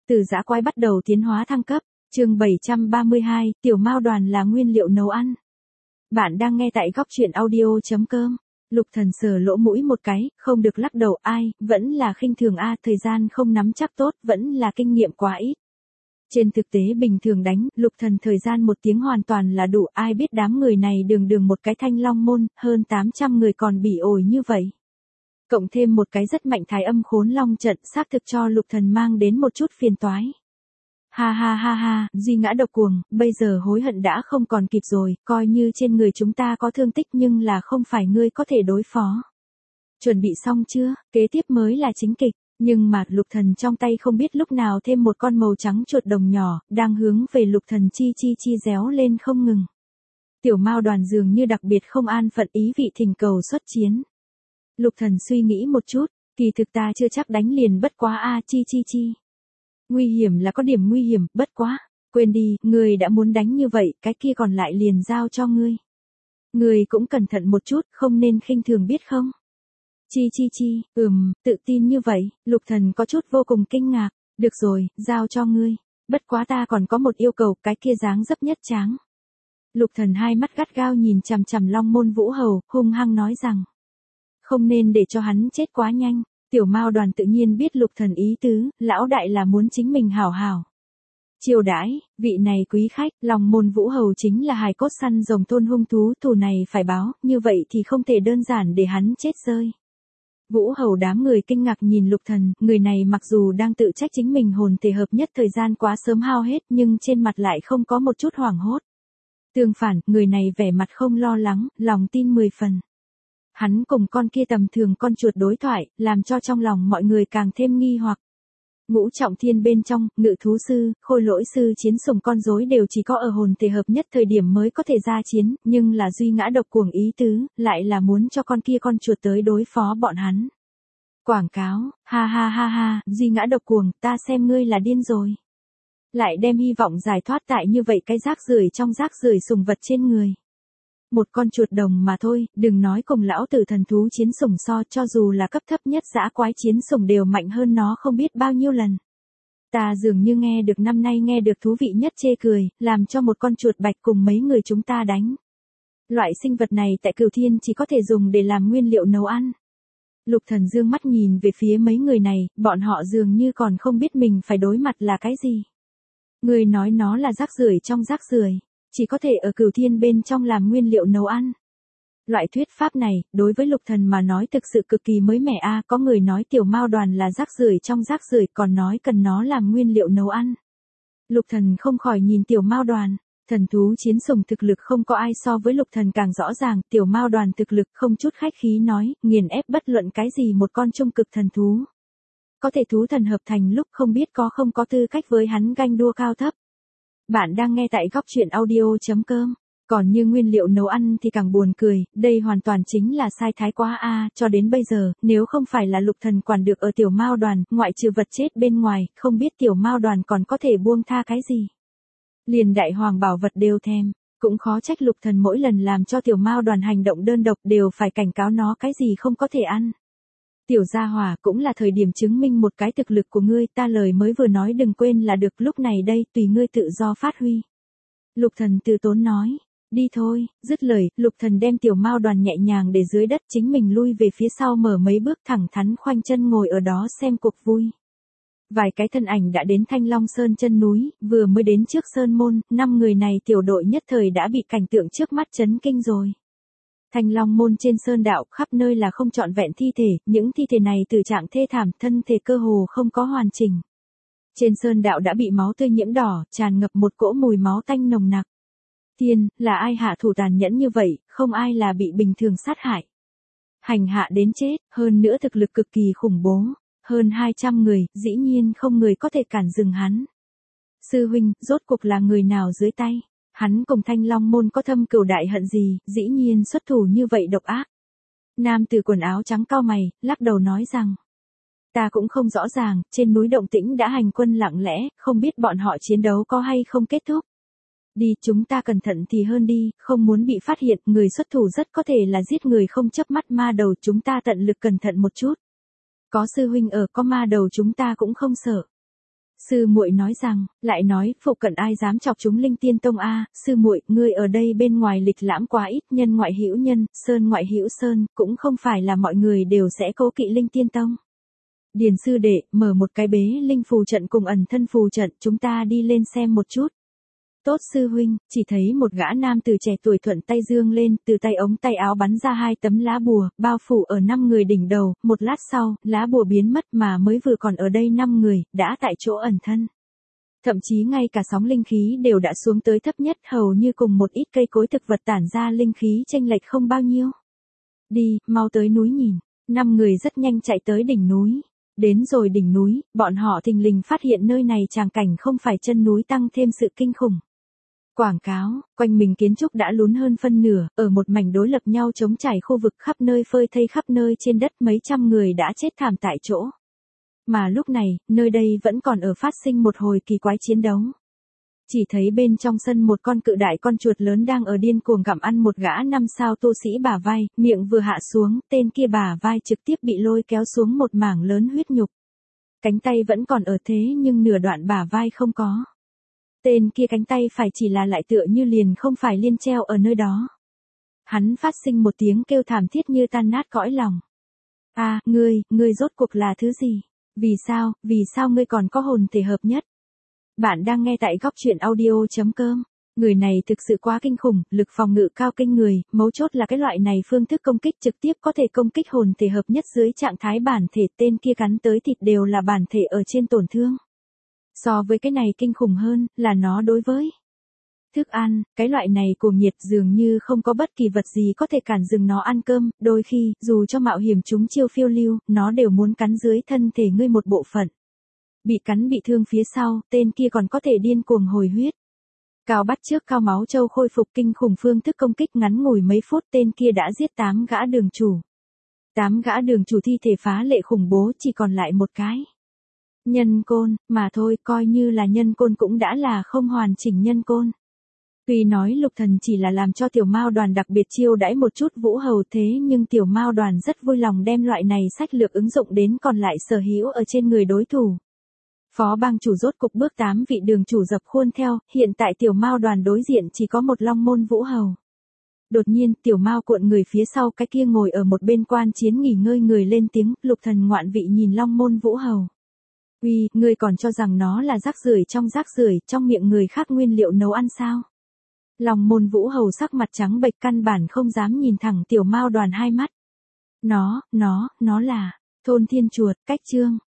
Từ dã quái bắt đầu tiến hóa thăng cấp, chương 732, tiểu mao đoàn là nguyên liệu nấu ăn. Bạn đang nghe tại góc truyện audio.com. Lục Thần sờ lỗ mũi một cái, không được lắc đầu, ai, vẫn là khinh thường a, thời gian không nắm chắc tốt, vẫn là kinh nghiệm quá ít. Trên thực tế bình thường đánh, Lục Thần thời gian 1 tiếng hoàn toàn là đủ, ai biết đám người này đường một cái Thanh Long môn, hơn 800 người còn bỉ ổi như vậy. Cộng thêm một cái rất mạnh thái âm khốn long trận, xác thực cho Lục Thần mang đến một chút phiền toái. Ha ha ha ha, duy ngã độc cuồng, bây giờ hối hận đã không còn kịp rồi, coi như trên người chúng ta có thương tích nhưng là không phải ngươi có thể đối phó. Chuẩn bị xong chưa, kế tiếp mới là chính kịch, nhưng mà Lục Thần trong tay không biết lúc nào thêm một con màu trắng chuột đồng nhỏ, đang hướng về Lục Thần chi réo lên không ngừng. Tiểu mao đoàn dường như đặc biệt không an phận, ý vị thỉnh cầu xuất chiến. Lục Thần suy nghĩ một chút, kỳ thực ta chưa chắc đánh liền, bất quá a chi. Nguy hiểm là có điểm nguy hiểm, bất quá, quên đi, ngươi đã muốn đánh như vậy, cái kia còn lại liền giao cho ngươi. Ngươi cũng cẩn thận một chút, không nên khinh thường biết không? Chi, tự tin như vậy, Lục Thần có chút vô cùng kinh ngạc, được rồi, giao cho ngươi, bất quá ta còn có một yêu cầu, cái kia dáng dấp nhất tráng. Lục Thần hai mắt gắt gao nhìn chằm chằm Long Môn Vũ Hầu, hung hăng nói rằng, không nên để cho hắn chết quá nhanh. Tiểu mao đoàn tự nhiên biết Lục Thần ý tứ, lão đại là muốn chính mình hảo hảo chiêu đãi, vị này quý khách, Long Môn Vũ Hầu chính là hài cốt săn rồng thôn hung thú, thù này phải báo, như vậy thì không thể đơn giản để hắn chết rơi. Vũ Hầu đám người kinh ngạc nhìn Lục Thần, người này mặc dù đang tự trách chính mình hồn thể hợp nhất thời gian quá sớm hao hết nhưng trên mặt lại không có một chút hoảng hốt. Tương phản, người này vẻ mặt không lo lắng, lòng tin 10 phần. Hắn cùng con kia tầm thường con chuột đối thoại, làm cho trong lòng mọi người càng thêm nghi hoặc. Ngũ trọng thiên bên trong, ngự thú sư, khôi lỗi sư chiến sủng con rối đều chỉ có ở hồn thể hợp nhất thời điểm mới có thể ra chiến, nhưng là duy ngã độc cuồng ý tứ, lại là muốn cho con kia con chuột tới đối phó bọn hắn. Quảng cáo, ha, duy ngã độc cuồng, ta xem ngươi là điên rồi. Lại đem hy vọng giải thoát tại như vậy cái rác rưởi trong rác rưởi sùng vật trên người. Một con chuột đồng mà thôi, đừng nói cùng lão tử thần thú chiến sủng so, cho dù là cấp thấp nhất dã quái chiến sủng đều mạnh hơn nó không biết bao nhiêu lần. Ta dường như nghe được năm nay nghe được thú vị nhất chê cười, làm cho một con chuột bạch cùng mấy người chúng ta đánh. Loại sinh vật này tại Cửu Thiên chỉ có thể dùng để làm nguyên liệu nấu ăn. Lục Thần dương mắt nhìn về phía mấy người này, bọn họ dường như còn không biết mình phải đối mặt là cái gì. Người nói nó là rác rưởi trong rác rưởi. Chỉ có thể ở Cửu Thiên bên trong làm nguyên liệu nấu ăn. Loại thuyết pháp này, đối với Lục Thần mà nói thực sự cực kỳ mới mẻ a, có người nói tiểu mao đoàn là rác rưởi trong rác rưởi, còn nói cần nó làm nguyên liệu nấu ăn. Lục Thần không khỏi nhìn tiểu mao đoàn, thần thú chiến sủng thực lực không có ai so với Lục Thần càng rõ ràng, tiểu mao đoàn thực lực không chút khách khí nói, nghiền ép bất luận cái gì một con trung cực thần thú. Có thể thú thần hợp thành lúc không biết có không có tư cách với hắn ganh đua cao thấp. Bạn đang nghe tại góc truyện audio.com. Còn như nguyên liệu nấu ăn thì càng buồn cười, đây hoàn toàn chính là sai thái quá a, cho đến bây giờ, nếu không phải là Lục Thần quản được ở tiểu mao đoàn, ngoại trừ vật chết bên ngoài, không biết tiểu mao đoàn còn có thể buông tha cái gì. Liền đại hoàng bảo vật đều thèm, cũng khó trách Lục Thần mỗi lần làm cho tiểu mao đoàn hành động đơn độc đều phải cảnh cáo nó cái gì không có thể ăn. Tiểu gia hỏa cũng là thời điểm chứng minh một cái thực lực của ngươi, ta lời mới vừa nói đừng quên là được, lúc này đây tùy ngươi tự do phát huy. Lục Thần từ tốn nói, đi thôi, dứt lời, Lục Thần đem tiểu mao đoàn nhẹ nhàng để dưới đất, chính mình lui về phía sau mở mấy bước thẳng thắn khoanh chân ngồi ở đó xem cuộc vui. Vài cái thân ảnh đã đến Thanh Long Sơn chân núi, vừa mới đến trước sơn môn, 5 người này tiểu đội nhất thời đã bị cảnh tượng trước mắt chấn kinh rồi. Thanh Long môn trên sơn đạo khắp nơi là không trọn vẹn thi thể, những thi thể này từ trạng thê thảm, thân thể cơ hồ không có hoàn chỉnh. Trên sơn đạo đã bị máu tươi nhiễm đỏ, tràn ngập một cỗ mùi máu tanh nồng nặc. Thiên, là ai hạ thủ tàn nhẫn như vậy, không ai là bị bình thường sát hại. Hành hạ đến chết, hơn nữa thực lực cực kỳ khủng bố, hơn 200 người, dĩ nhiên không người có thể cản dừng hắn. Sư huynh, rốt cuộc là người nào dưới tay? Hắn cùng Thanh Long môn có thâm cừu đại hận gì, dĩ nhiên xuất thủ như vậy độc ác. Nam tử quần áo trắng cau mày, lắc đầu nói rằng, ta cũng không rõ ràng, trên núi động tĩnh đã hành quân lặng lẽ, không biết bọn họ chiến đấu có hay không kết thúc. Đi, chúng ta cẩn thận thì hơn đi, không muốn bị phát hiện, người xuất thủ rất có thể là giết người không chớp mắt ma đầu, chúng ta tận lực cẩn thận một chút. Có sư huynh ở, có ma đầu chúng ta cũng không sợ. Sư muội nói rằng, lại nói, phụ cận ai dám chọc chúng Linh Tiên Tông a, sư muội, ngươi ở đây bên ngoài lịch lãm quá ít, nhân ngoại hữu nhân, sơn ngoại hữu sơn, cũng không phải là mọi người đều sẽ cố kỵ Linh Tiên Tông. Điền sư đệ, mở một cái bế linh phù trận cùng ẩn thân phù trận, chúng ta đi lên xem một chút. Tốt sư huynh, chỉ thấy một gã nam từ trẻ tuổi thuận tay dương lên, từ tay ống tay áo bắn ra 2 tấm lá bùa, bao phủ ở 5 người đỉnh đầu, một lát sau, lá bùa biến mất mà mới vừa còn ở đây 5 người, đã tại chỗ ẩn thân. Thậm chí ngay cả sóng linh khí đều đã xuống tới thấp nhất, hầu như cùng một ít cây cối thực vật tản ra linh khí chênh lệch không bao nhiêu. Đi, mau tới núi nhìn. 5 người rất nhanh chạy tới đỉnh núi. Đến rồi đỉnh núi, bọn họ thình lình phát hiện nơi này tràng cảnh không phải chân núi tăng thêm sự kinh khủng. Quảng cáo, quanh mình kiến trúc đã lún hơn phân nửa, ở một mảnh đối lập nhau chống trải khu vực khắp nơi phơi thây khắp nơi trên đất mấy trăm người đã chết thảm tại chỗ. Mà lúc này, nơi đây vẫn còn ở phát sinh một hồi kỳ quái chiến đấu. Chỉ thấy bên trong sân một con cự đại con chuột lớn đang ở điên cuồng gặm ăn một gã 5 sao tu sĩ bả vai, miệng vừa hạ xuống, tên kia bả vai trực tiếp bị lôi kéo xuống một mảng lớn huyết nhục. Cánh tay vẫn còn ở thế nhưng nửa đoạn bả vai không có. Tên kia cánh tay phải chỉ là lại tựa như liền không phải liên treo ở nơi đó. Hắn phát sinh một tiếng kêu thảm thiết như tan nát cõi lòng. À, ngươi rốt cuộc là thứ gì? Vì sao ngươi còn có hồn thể hợp nhất? Bạn đang nghe tại góc truyện audio.com. Người này thực sự quá kinh khủng, lực phòng ngự cao kinh người, mấu chốt là cái loại này phương thức công kích trực tiếp có thể công kích hồn thể hợp nhất dưới trạng thái bản thể, tên kia cắn tới thịt đều là bản thể ở trên tổn thương. So với cái này kinh khủng hơn, là nó đối với thức ăn, cái loại này cuồng nhiệt dường như không có bất kỳ vật gì có thể cản dừng nó ăn cơm, đôi khi, dù cho mạo hiểm chúng chiêu phiêu lưu, nó đều muốn cắn dưới thân thể ngươi một bộ phận. Bị cắn bị thương phía sau, tên kia còn có thể điên cuồng hồi huyết. Cao bắt trước Cao Máu Châu khôi phục kinh khủng phương thức công kích ngắn ngủi mấy phút, tên kia đã giết 8 gã đường chủ. 8 gã đường chủ thi thể phá lệ khủng bố, chỉ còn lại một cái nhân côn, mà thôi, coi như là nhân côn cũng đã là không hoàn chỉnh nhân côn. Tuy nói Lục Thần chỉ là làm cho Tiểu Mao Đoàn đặc biệt chiêu đãi một chút vũ hầu, thế nhưng Tiểu Mao Đoàn rất vui lòng đem loại này sách lược ứng dụng đến còn lại sở hữu ở trên người đối thủ. Phó bang chủ rốt cục bước 8 vị đường chủ dập khuôn theo, hiện tại Tiểu Mao Đoàn đối diện chỉ có một Long Môn vũ hầu. Đột nhiên, Tiểu Mao cuộn người phía sau cái kia ngồi ở một bên quan chiến nghỉ ngơi người lên tiếng, Lục Thần ngoạn vị nhìn Long Môn vũ hầu. Uy, ngươi còn cho rằng nó là rác rưởi trong miệng người khác nguyên liệu nấu ăn sao? Long Môn vũ hầu sắc mặt trắng bệch căn bản không dám nhìn thẳng Tiểu Mao Đoàn hai mắt. Nó là thôn thiên chuột, cách chương.